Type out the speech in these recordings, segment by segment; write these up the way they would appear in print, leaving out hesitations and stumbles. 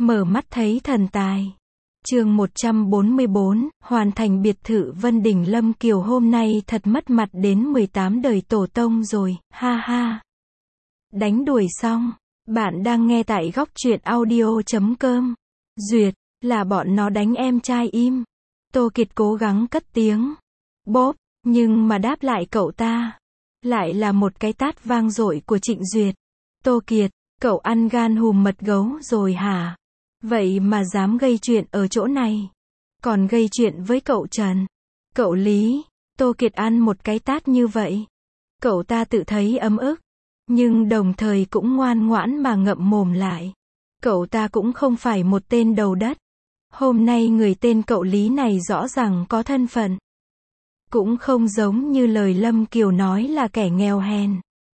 Mở mắt thấy thần tài. Chương 144, hoàn thành biệt thự Vân Đình. Lâm Kiều hôm nay thật mất mặt đến 18 đời tổ tông rồi, ha ha. Đánh đuổi xong. Bạn đang nghe tại góc truyện audio.com. Duyệt, là bọn nó đánh em trai im. Tô Kiệt cố gắng cất tiếng. Bốp, nhưng mà đáp lại cậu ta lại là một cái tát vang dội của Trịnh Duyệt. Tô Kiệt, cậu ăn gan hùm mật gấu rồi hả? Vậy mà dám gây chuyện ở chỗ này. Còn gây chuyện với cậu Trần. Cậu Lý. Tô Kiệt ăn một cái tát như vậy. Cậu ta tự thấy ấm ức. Nhưng đồng thời cũng ngoan ngoãn mà ngậm mồm lại. Cậu ta cũng không phải một tên đầu đất. Hôm nay người tên cậu Lý này rõ ràng có thân phận. Cũng không giống như lời Lâm Kiều nói là kẻ nghèo hèn.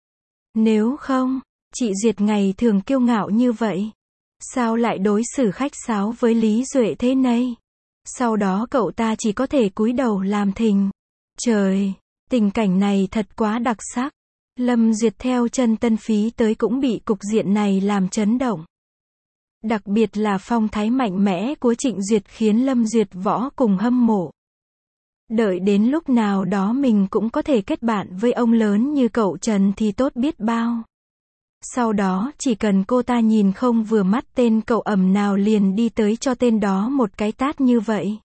Nếu không, chị Duyệt ngày thường kiêu ngạo như vậy. Sao lại đối xử khách sáo với Lý Duệ thế này? Sau đó cậu ta chỉ có thể cúi đầu làm thinh. Trời, tình cảnh này thật quá đặc sắc. Lâm Duyệt theo chân Tân Phí tới cũng bị cục diện này làm chấn động. Đặc biệt là phong thái mạnh mẽ của Trịnh Duyệt khiến Lâm Duyệt võ cùng hâm mộ. Đợi đến lúc nào đó mình cũng có thể kết bạn với ông lớn như cậu Trần thì tốt biết bao. Sau đó chỉ cần cô ta nhìn không vừa mắt tên cậu ẩm nào liền đi tới cho tên đó một cái tát như vậy.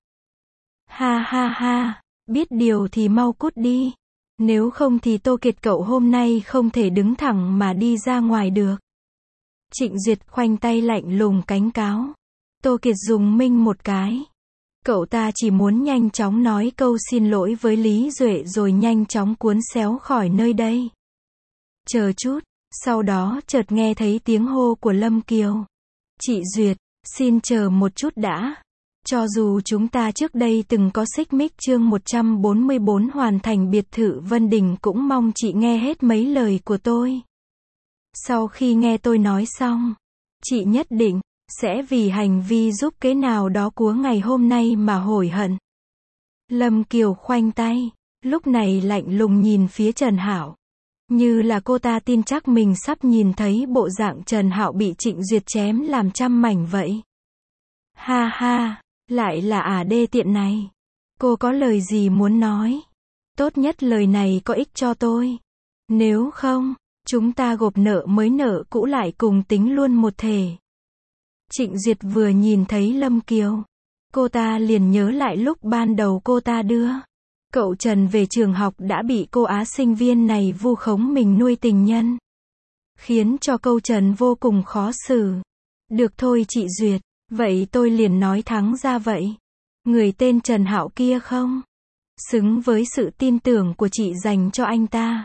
Ha ha ha, biết điều thì mau cút đi. Nếu không thì Tô Kiệt cậu hôm nay không thể đứng thẳng mà đi ra ngoài được. Trịnh Duyệt khoanh tay lạnh lùng cảnh cáo. Tô Kiệt dùng mình một cái. Cậu ta chỉ muốn nhanh chóng nói câu xin lỗi với Lý Duệ rồi nhanh chóng cuốn xéo khỏi nơi đây. Chờ chút, sau đó chợt nghe thấy tiếng hô của Lâm Kiều. Chị Duyệt, xin chờ một chút đã. Cho dù chúng ta trước đây từng có xích mích. Chương 144 hoàn thành biệt thự Vân Đình cũng mong chị nghe hết mấy lời của tôi. Sau khi nghe tôi nói xong, chị nhất định sẽ vì hành vi giúp kế nào đó của ngày hôm nay mà hối hận. Lâm Kiều khoanh tay, lúc này lạnh lùng nhìn phía Trần Hạo. Như là cô ta tin chắc mình sắp nhìn thấy bộ dạng Trần Hạo bị Trịnh Duyệt chém làm trăm mảnh vậy. Ha ha, lại là đê tiện này. Cô có lời gì muốn nói? Tốt nhất lời này có ích cho tôi. Nếu không, chúng ta gộp nợ mới nợ cũ lại cùng tính luôn một thể. Trịnh Duyệt vừa nhìn thấy Lâm Kiều, cô ta liền nhớ lại lúc ban đầu cô ta đưa cậu Trần về trường học đã bị cô sinh viên này vu khống mình nuôi tình nhân. Khiến cho câu Trần vô cùng khó xử. Được thôi chị Duyệt, vậy tôi liền nói thẳng ra vậy. Người tên Trần Hạo kia không xứng với sự tin tưởng của chị dành cho anh ta.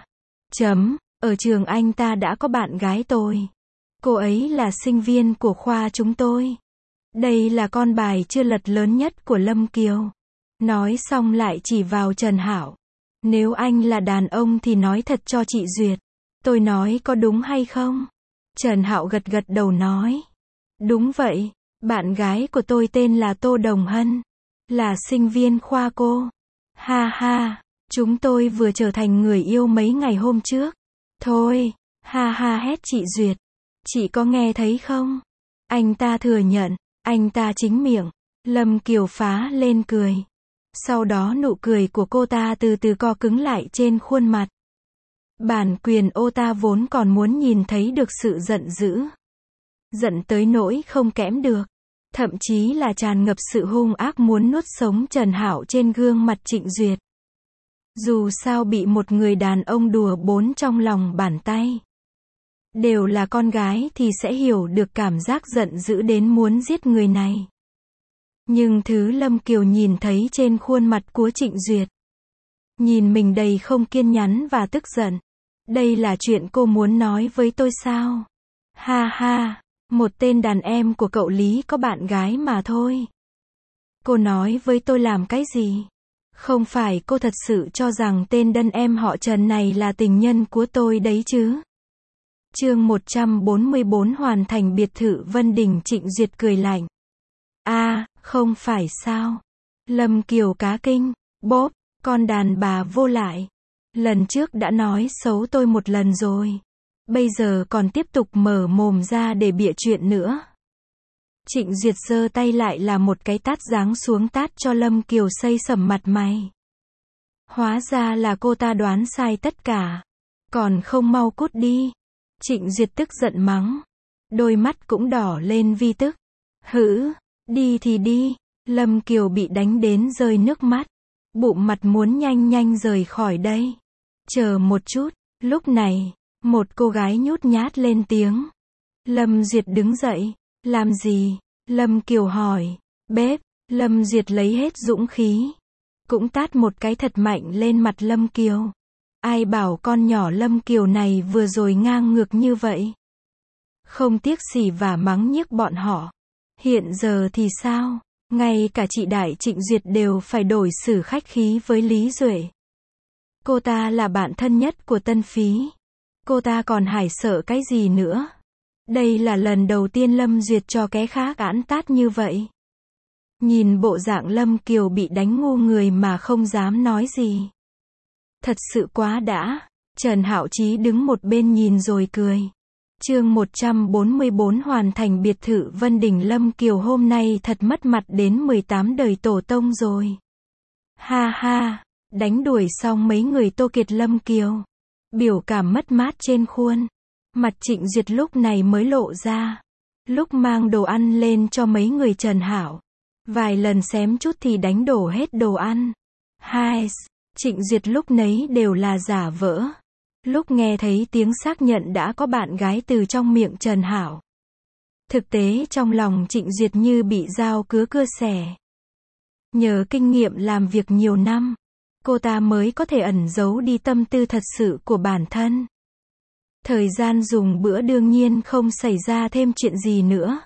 Ở trường anh ta đã có bạn gái tôi. Cô ấy là sinh viên của khoa chúng tôi. Đây là con bài chưa lật lớn nhất của Lâm Kiều. Nói xong lại chỉ vào Trần Hạo. Nếu anh là đàn ông thì nói thật cho chị Duyệt. Tôi nói có đúng hay không? Trần Hạo gật gật đầu nói. Đúng vậy, bạn gái của tôi tên là Tô Đồng Hân. Là sinh viên khoa cô. Ha ha, chúng tôi vừa trở thành người yêu mấy ngày hôm trước. Thôi, ha ha hét chị Duyệt. Chị có nghe thấy không? Anh ta thừa nhận, anh ta chính miệng. Lâm Kiều phá lên cười. Sau đó nụ cười của cô ta từ từ co cứng lại trên khuôn mặt. Bản quyền ô ta vốn còn muốn nhìn thấy được sự giận dữ. Giận tới nỗi không kẽm được. Thậm chí là tràn ngập sự hung ác muốn nuốt sống Trần Hạo trên gương mặt Trịnh Duyệt. Dù sao bị một người đàn ông đùa bỡn trong lòng bàn tay. Đều là con gái thì sẽ hiểu được cảm giác giận dữ đến muốn giết người này. Nhưng thứ Lâm Kiều nhìn thấy trên khuôn mặt của Trịnh Duyệt. Nhìn mình đầy không kiên nhẫn và tức giận. Đây là chuyện cô muốn nói với tôi sao? Ha ha, một tên đàn em của cậu Lý có bạn gái mà thôi. Cô nói với tôi làm cái gì? Không phải cô thật sự cho rằng tên đàn em họ Trần này là tình nhân của tôi đấy chứ? Chương 144 hoàn thành biệt thự Vân Đình. Trịnh Duyệt cười lạnh. Không phải sao? Lâm Kiều cá kinh. Bốp, con đàn bà vô lại. Lần trước đã nói xấu tôi một lần rồi. Bây giờ còn tiếp tục mở mồm ra để bịa chuyện nữa. Trịnh Duyệt giơ tay lại là một cái tát giáng xuống tát cho Lâm Kiều xây sẩm mặt mày. Hóa ra là cô ta đoán sai tất cả. Còn không mau cút đi. Trịnh Duyệt tức giận mắng. Đôi mắt cũng đỏ lên vì tức. Hử, đi thì đi. Lâm Kiều bị đánh đến rơi nước mắt. Bụng mặt muốn nhanh nhanh rời khỏi đây. Chờ một chút. Lúc này, một cô gái nhút nhát lên tiếng. Lâm Duyệt đứng dậy. Làm gì? Lâm Kiều hỏi. Bếp. Lâm Duyệt lấy hết dũng khí. Cũng tát một cái thật mạnh lên mặt Lâm Kiều. Ai bảo con nhỏ Lâm Kiều này vừa rồi ngang ngược như vậy. Không tiếc xỉ vả mắng nhiếc bọn họ. Hiện giờ thì sao? Ngay cả chị Đại Trịnh Duyệt đều phải đổi xử khách khí với Lý Duệ. Cô ta là bạn thân nhất của Tân Phí. Cô ta còn hải sợ cái gì nữa? Đây là lần đầu tiên Lâm Duyệt cho cái khác ẵn tát như vậy. Nhìn bộ dạng Lâm Kiều bị đánh ngu người mà không dám nói gì. Thật sự quá đã. Trần Hạo Chí đứng một bên nhìn rồi cười. Chương 144 hoàn thành biệt thự Vân Đình Lâm Kiều hôm nay thật mất mặt đến 18 đời tổ tông rồi. Ha ha, đánh đuổi xong mấy người Tô Kiệt Lâm Kiều. Biểu cảm mất mát trên khuôn. Mặt Trịnh Duyệt lúc này mới lộ ra. Lúc mang đồ ăn lên cho mấy người Trần Hạo. Vài lần xém chút thì đánh đổ hết đồ ăn. Hai, Trịnh Duyệt lúc nấy đều là giả vỡ. Lúc nghe thấy tiếng xác nhận đã có bạn gái từ trong miệng Trần Hạo. Thực tế trong lòng Trịnh Duyệt như bị dao cứa cưa xẻ. Nhờ kinh nghiệm làm việc nhiều năm, cô ta mới có thể ẩn giấu đi tâm tư thật sự của bản thân. Thời gian dùng bữa đương nhiên không xảy ra thêm chuyện gì nữa.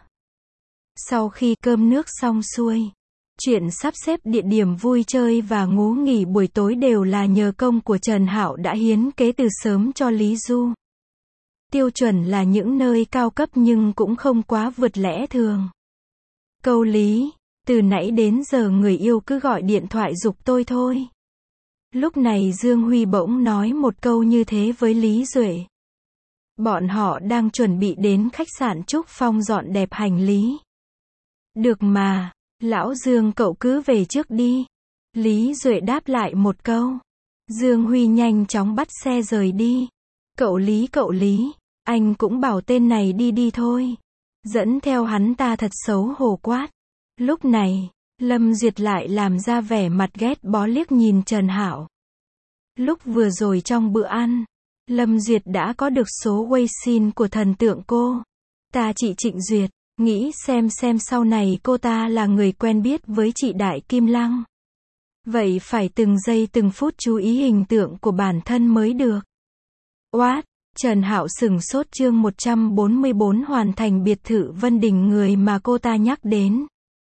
Sau khi cơm nước xong xuôi, chuyện sắp xếp địa điểm vui chơi và ngủ nghỉ buổi tối đều là nhờ công của Trần Hạo đã hiến kế từ sớm cho Lý Du. Tiêu chuẩn là những nơi cao cấp nhưng cũng không quá vượt lẽ thường. Câu Lý, từ nãy đến giờ người yêu cứ gọi điện thoại giục tôi thôi. Lúc này Dương Huy bỗng nói một câu như thế với Lý Duệ. Bọn họ đang chuẩn bị đến khách sạn Trúc Phong dọn dẹp hành lý. Được mà, lão Dương cậu cứ về trước đi. Lý Duệ đáp lại một câu. Dương Huy nhanh chóng bắt xe rời đi. Cậu Lý, anh cũng bảo tên này đi đi thôi. Dẫn theo hắn ta thật xấu hổ quát. Lúc này, Lâm Duyệt lại làm ra vẻ mặt ghét bó liếc nhìn Trần Hạo. Lúc vừa rồi trong bữa ăn, Lâm Duyệt đã có được số Weixin của thần tượng cô. Ta chị Trịnh Duyệt, nghĩ xem sau này cô ta là người quen biết với chị Đại Kim Lăng. Vậy phải từng giây từng phút chú ý hình tượng của bản thân mới được. What? Trần Hạo sửng sốt chương 144 hoàn thành biệt thự Vân Đình người mà cô ta nhắc đến.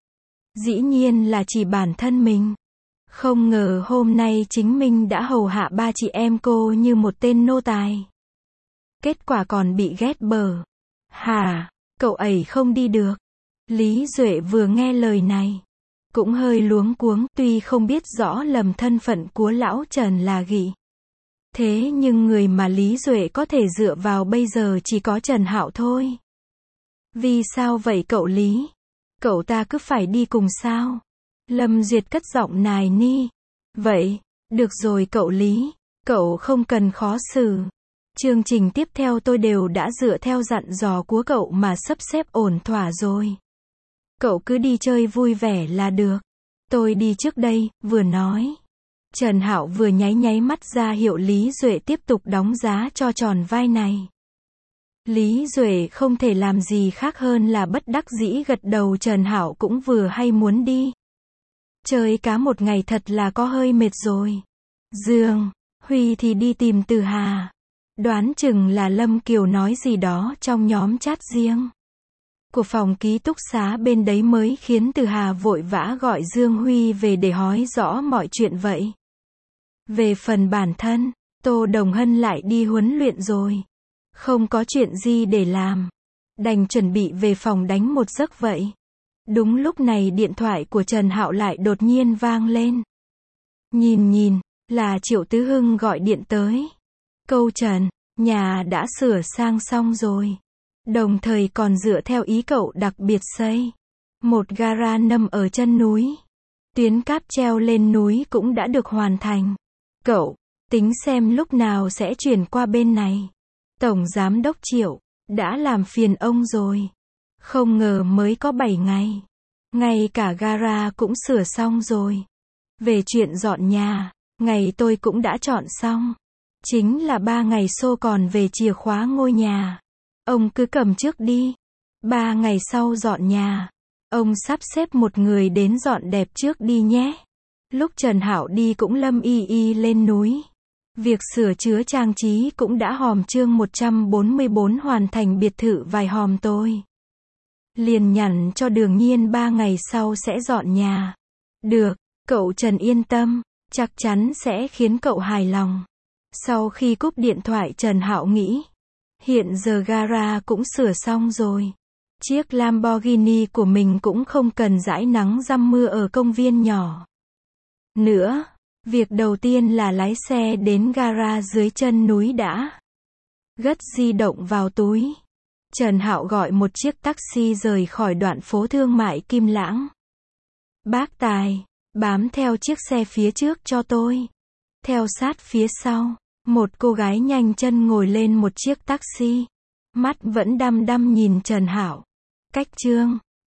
Dĩ nhiên là chỉ bản thân mình. Không ngờ hôm nay chính mình đã hầu hạ ba chị em cô như một tên nô tài. Kết quả còn bị ghét bở. Hả? Cậu ấy không đi được. Lý Duệ vừa nghe lời này, cũng hơi luống cuống, tuy không biết rõ lầm thân phận của lão Trần là Gị. Thế nhưng người mà Lý Duệ có thể dựa vào bây giờ chỉ có Trần Hạo thôi. Vì sao vậy cậu Lý? Cậu ta cứ phải đi cùng sao? Lâm Duyệt cất giọng nài ni. Vậy, được rồi cậu Lý, cậu không cần khó xử. Chương trình tiếp theo tôi đều đã dựa theo dặn dò của cậu mà sắp xếp ổn thỏa rồi. Cậu cứ đi chơi vui vẻ là được. Tôi đi trước đây, vừa nói. Trần Hạo vừa nháy mắt ra hiệu Lý Duệ tiếp tục đóng giá cho tròn vai này. Lý Duệ không thể làm gì khác hơn là bất đắc dĩ gật đầu. Trần Hạo cũng vừa hay muốn đi. Chơi cá một ngày thật là có hơi mệt rồi. Dương Huy thì đi tìm Từ Hà. Đoán chừng là Lâm Kiều nói gì đó trong nhóm chat riêng của phòng ký túc xá bên đấy mới khiến Từ Hà vội vã gọi Dương Huy về để hỏi rõ mọi chuyện vậy. Về phần bản thân, Tô Đồng Hân lại đi huấn luyện rồi. Không có chuyện gì để làm. Đành chuẩn bị về phòng đánh một giấc vậy. Đúng lúc này điện thoại của Trần Hạo lại đột nhiên vang lên. Nhìn, là Triệu Tứ Hưng gọi điện tới. Câu Trần, nhà đã sửa sang xong rồi. Đồng thời còn dựa theo ý cậu đặc biệt xây. Một gara nằm ở chân núi. Tuyến cáp treo lên núi cũng đã được hoàn thành. Cậu, tính xem lúc nào sẽ chuyển qua bên này. Tổng Giám đốc Triệu, đã làm phiền ông rồi. Không ngờ mới có 7 ngày. Ngay cả gara cũng sửa xong rồi. Về chuyện dọn nhà, ngày tôi cũng đã chọn xong. Chính là 3 ngày xô còn về chìa khóa ngôi nhà. Ông cứ cầm trước đi. 3 ngày sau dọn nhà. Ông sắp xếp một người đến dọn dẹp trước đi nhé. Lúc Trần Hạo đi cũng lâm y lên núi. Việc sửa chữa trang trí cũng đã hòm. Chương 144 hoàn thành biệt thự vài hòm tôi. Liền nhắn cho Đường Nhiên 3 ngày sau sẽ dọn nhà. Được, cậu Trần yên tâm, chắc chắn sẽ khiến cậu hài lòng. Sau khi cúp điện thoại Trần Hạo nghĩ, hiện giờ gara cũng sửa xong rồi. Chiếc Lamborghini của mình cũng không cần dãi nắng răm mưa ở công viên nhỏ nữa. Việc đầu tiên là lái xe đến gara dưới chân núi đã. Gất di động vào túi. Trần Hạo gọi một chiếc taxi rời khỏi đoạn phố thương mại Kim Lãng. Bác Tài, bám theo chiếc xe phía trước cho tôi. Theo sát phía sau, một cô gái nhanh chân ngồi lên một chiếc taxi. Mắt vẫn đăm đăm nhìn Trần Hạo. Cách Trương,